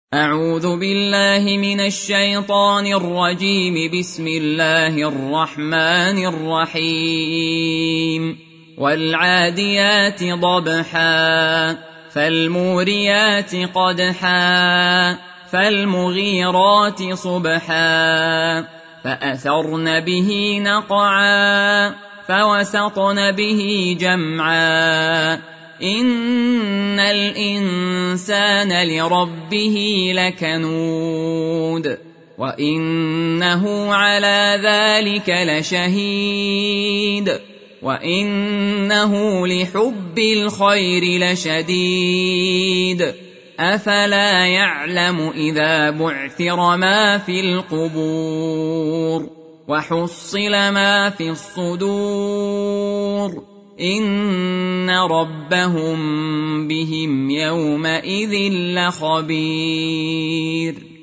أعوذ بالله من الشيطان الرجيم. بسم الله الرحمن الرحيم. والعاديات ضبحا فالموريات قدحا فالمغيرات صبحا فأثرن به نقعا فوسطن به جمعا إن الإنسان لربه لكنود وإنه على ذلك لشهيد وإنه لحب الخير لشديد أفلا يعلم إذا بعثر ما في القبور وحصل ما في الصدور إن ربهم بهم يومئذ لخبير.